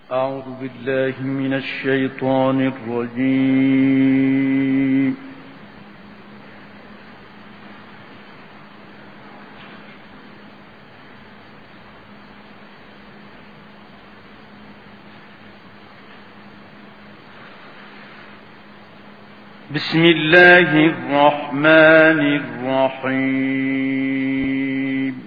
أعوذ بالله من الشيطان الرجيم. بسم الله الرحمن الرحيم.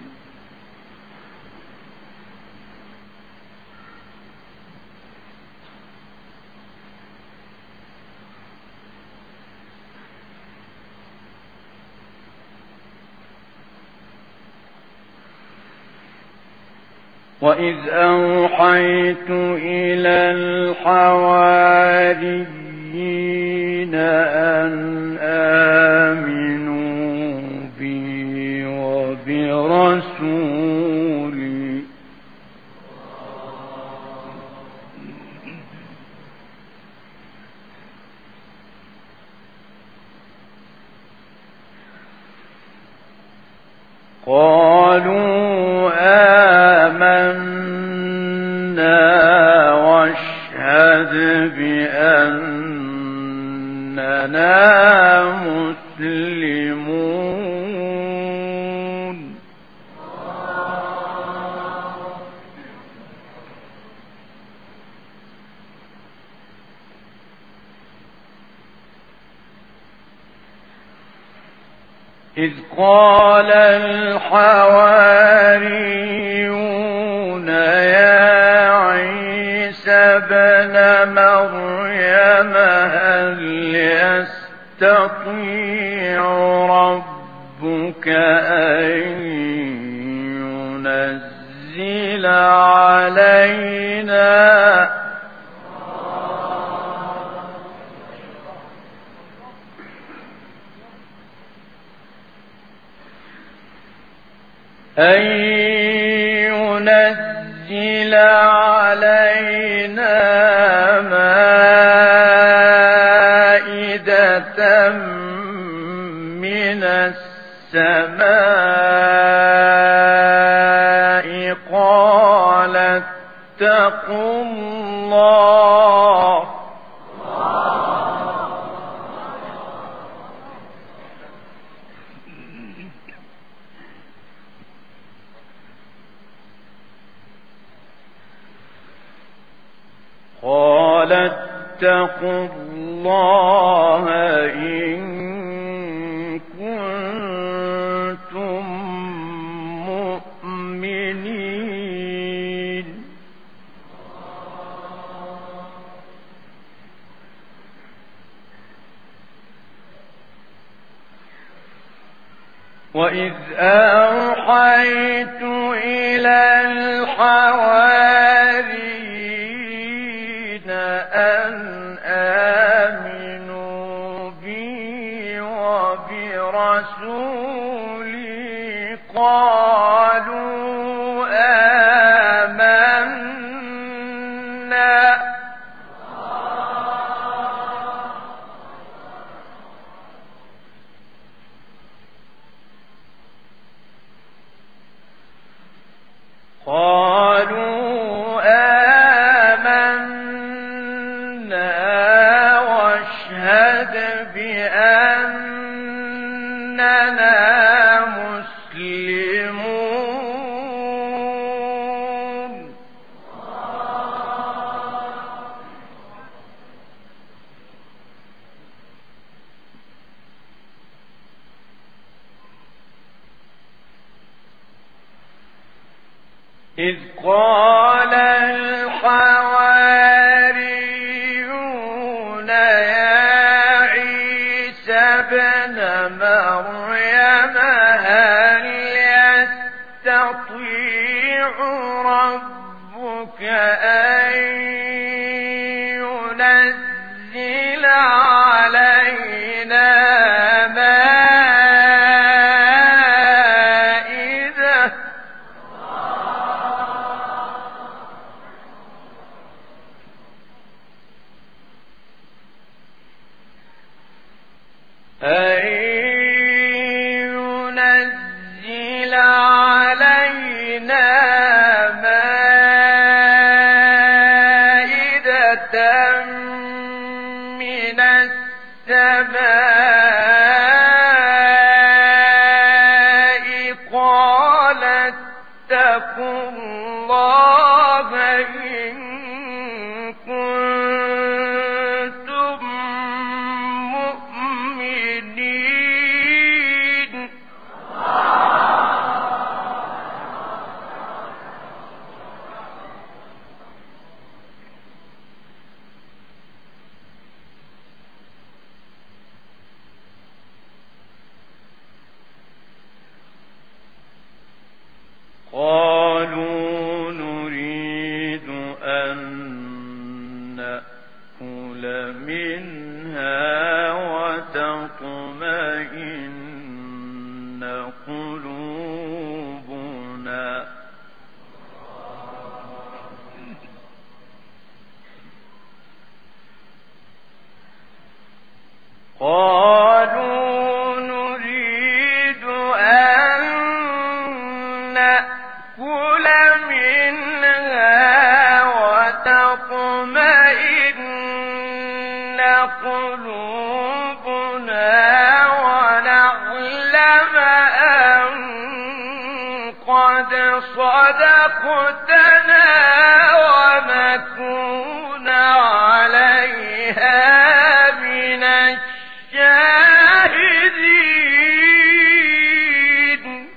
وإذ أوحيت إلى الحواريين أن آمنوا بي وبرسولي قالوا آمنا واشهد بأننا مسلمون. إذ قال الحواريون يا عيسى ابن مريم هل يستطيع ربك أن ينزل علينا مائدة من السماء قال اتقوا الله إن كنتم مؤمنين. وإذ أوحيت إلى الحواريين أن آمنوا بي وبرسولي قالوا آمنا واشهد بأننا مسلمون. إذ قال الحواريون يا عيسى ابن مريم هل يستطيع ربك أن ينزل علينا مائدة أن ينزل علينا مائدة من السماء قال اتقوا الله إن كنتم مؤمنين. قالوا نريد أن نأكل منها وتطمئن قلوبنا قالوا نريد أن نأكل منها وتطمئن قلوبنا ونعلم أن قد صدقتنا ونكون عليها من الشاهدين.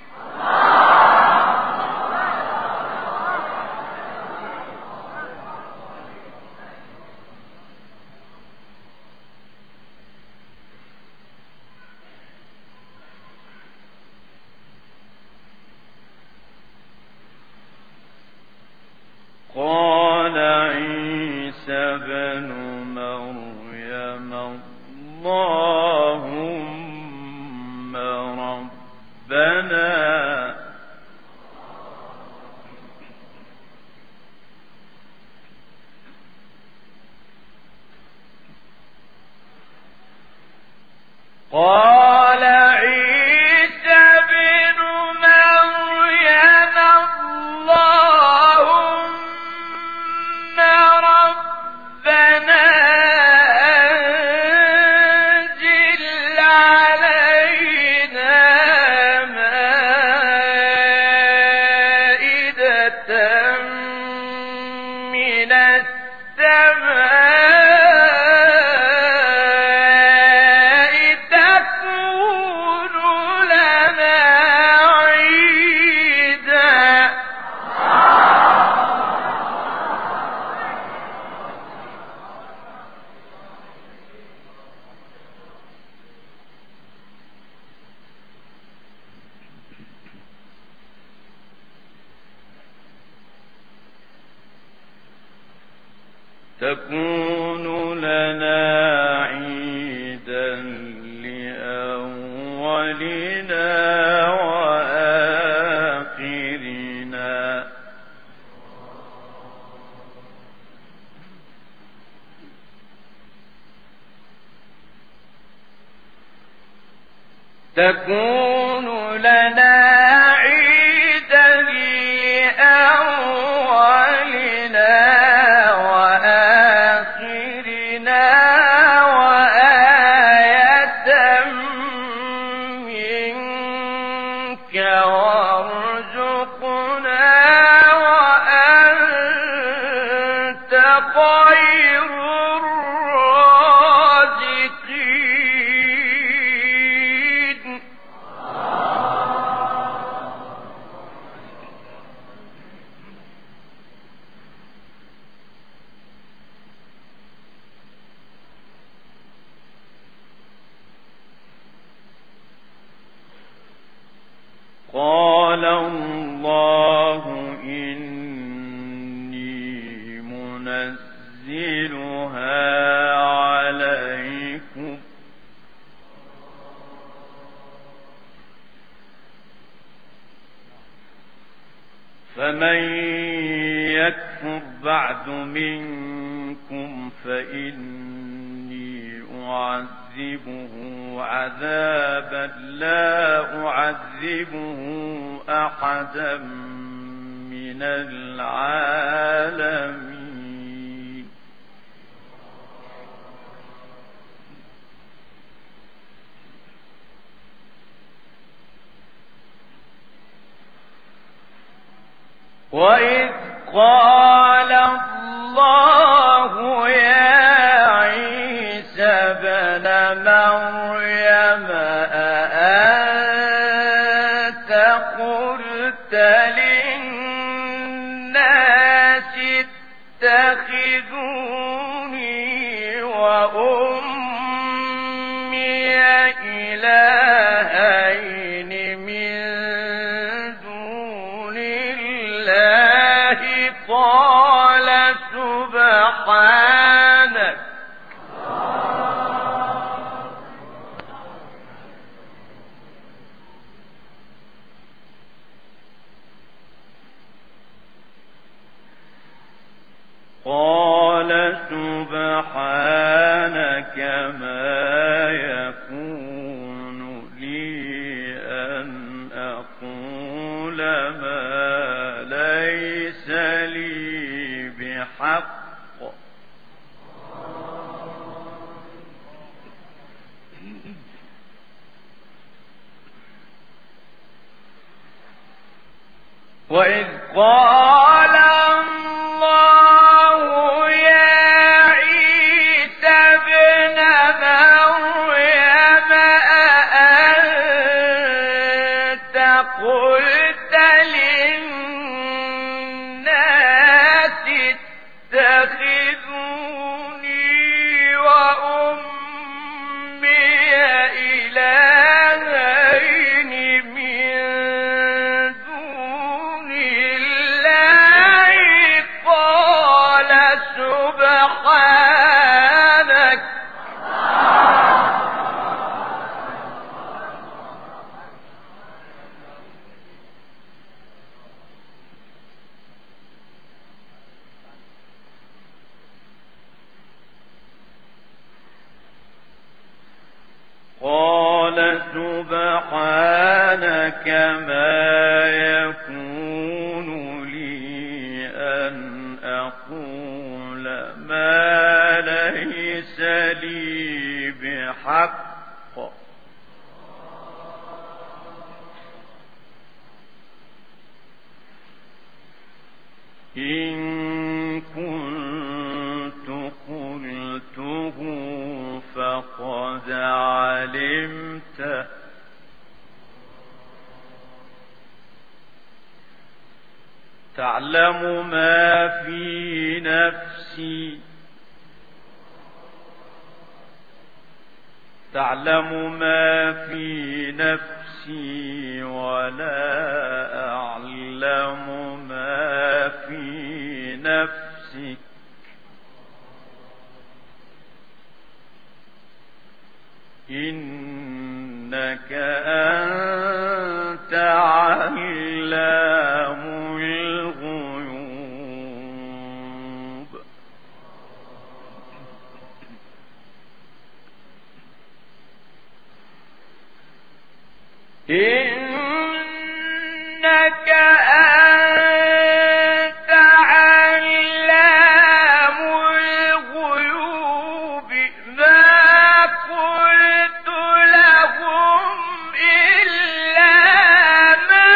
قال عيسى بن مريم اللهم ربنا قال عيسى بن مريم اللهم ربنا أنزل علينا مائدة من السماء تكون لنا عيدا. تكون لنا عيدا لأولنا وآخرنا تكون لنا عيدا لأولنا وآخرنا وآية منك وارزقنا وأنت خير الرازقين. قال الله إني منزلها عليكم فمن يكفر بعد منكم فإني أعذبه عذابا لا أعذبه أحدا من العالمين. وإذ قال الله يا عيسى ابن مريم أأنت قلت للناس اتخذوني وأمي إلهين من دون الله قال سبحانك ما يكون لي أن أقول ما ليس لي بحق وإذ قال الله يا عيسى ابن مريم أأنت قلت للناس اتخذوني وأمي إلهين من دون الله قال سبحانك ما يكون لي أن أقول ما ليس لي بحق إن كنت قلته فقد علمته تعلم ما في نفسي ولا أعلم ما في نفسك إنك أنت علام الغيوب إنك أنت علام الغيوب ما قلت لهم إلا ما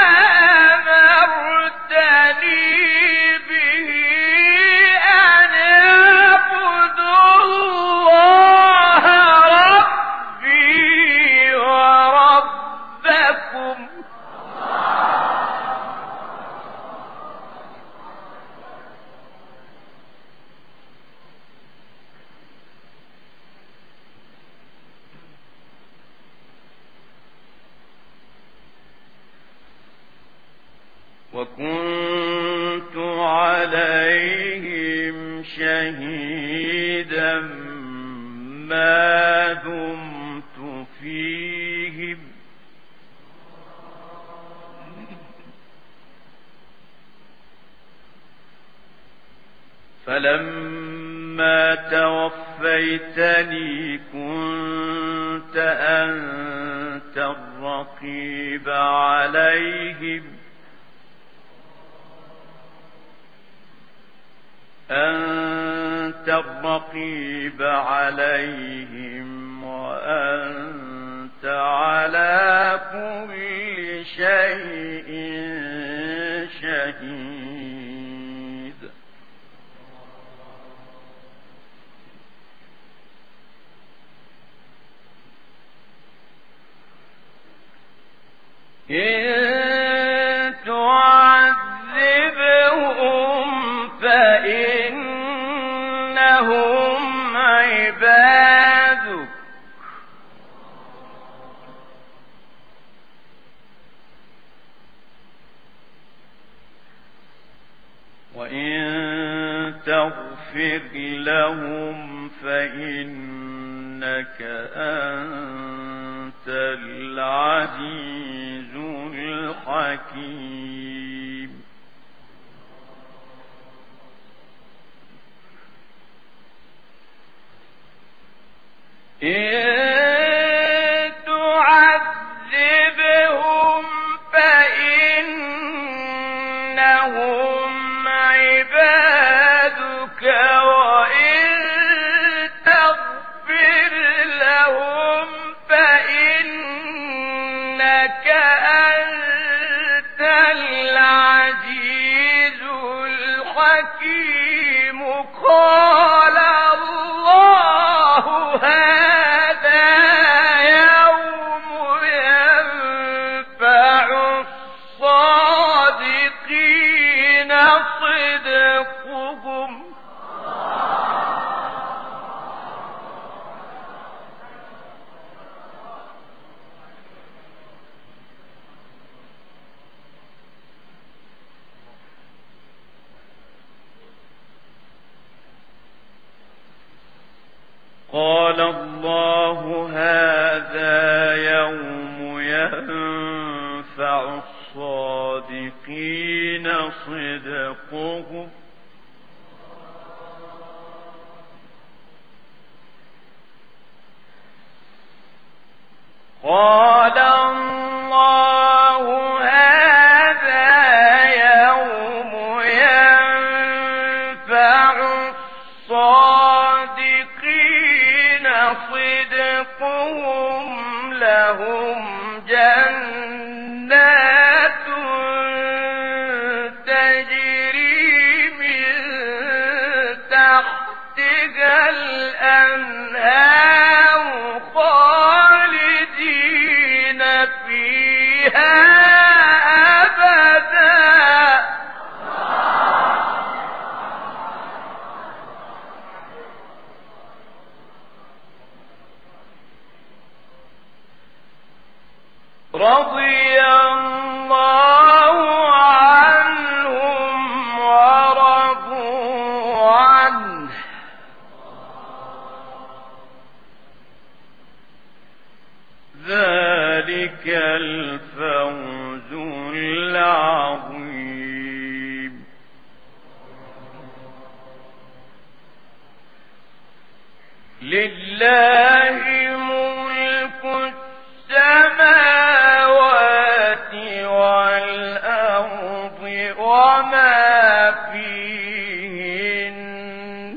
أمرتني به أن اعبدوا الله ربي وربكم وكنت عليهم شهيدا ما دمت فيهم فلما توفيتني كنت أنت الرقيب عليهم وأنت على كل شيء شهيد شهيد. إن تعذبهم فإنهم عبادك وإن تغفر لهم فإنك أنت العزيز الحكيم. إن تعذبهم فإنهم عبادك وإن تغفر لهم فإنك أنت العزيز الحكيم. قال الله هذا يوم ينفع الصادقين صدقهم قال الله هذا يوم ينفع الصادقين صدقهم قال الله هذا يوم ينفع الصادقين صدقهم لهم جنات تجري من تحتها الأنهار خالدين فيها أبدا رضي الله عنهم ورضوا عنه ذلك الفوز العظيم. لله ملك السماوات والأرض وما فيهن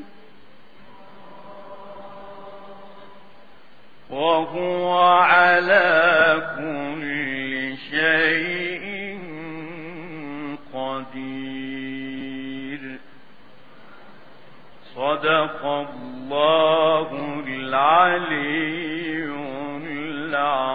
وهو على كل شيء قدير. صدق الله العلي العظيم.